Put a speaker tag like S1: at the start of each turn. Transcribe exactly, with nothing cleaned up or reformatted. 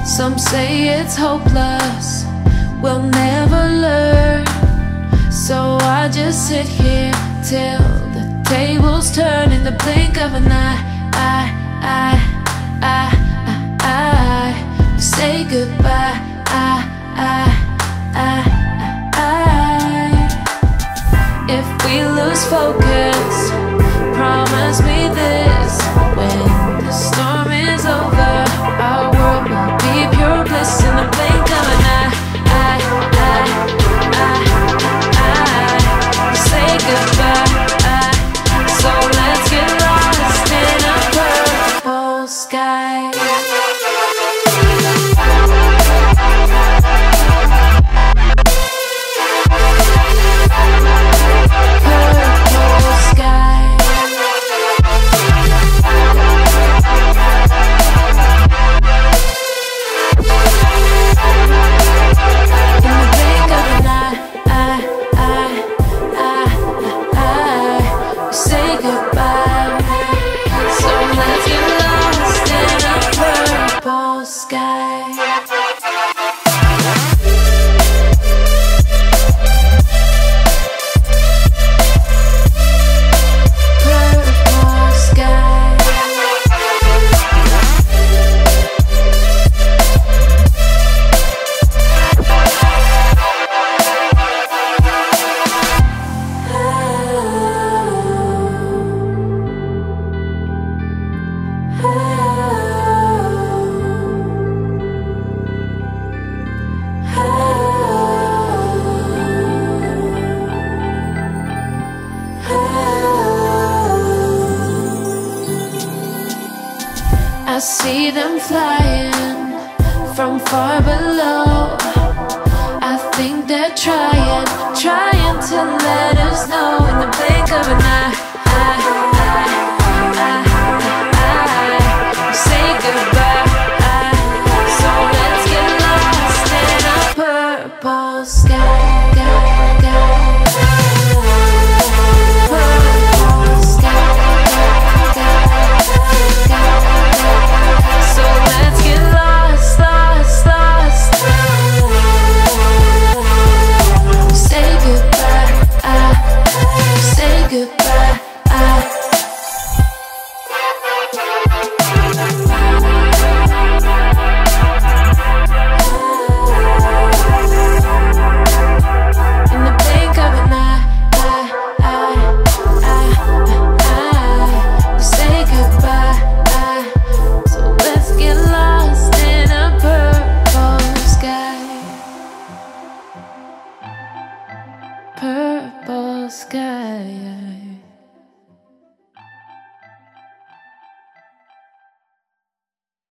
S1: Some say it's hopeless, we'll never learn. So I just sit here till the tables turn in the blink of an eye. I, I, I, I, I, we say goodbye. I, I, I, I, if we lose focus, promise me this: when the storm is over, our world will be pure bliss in the blink of an eye. I, I, I, I, say goodbye. I, so let's get lost in a purple sky. I see them flying from far below. I think they're trying, trying to let us know in the blink of an eye. I, I, I, I, say goodbye. I, so let's get lost in a purple sky. Purple sky.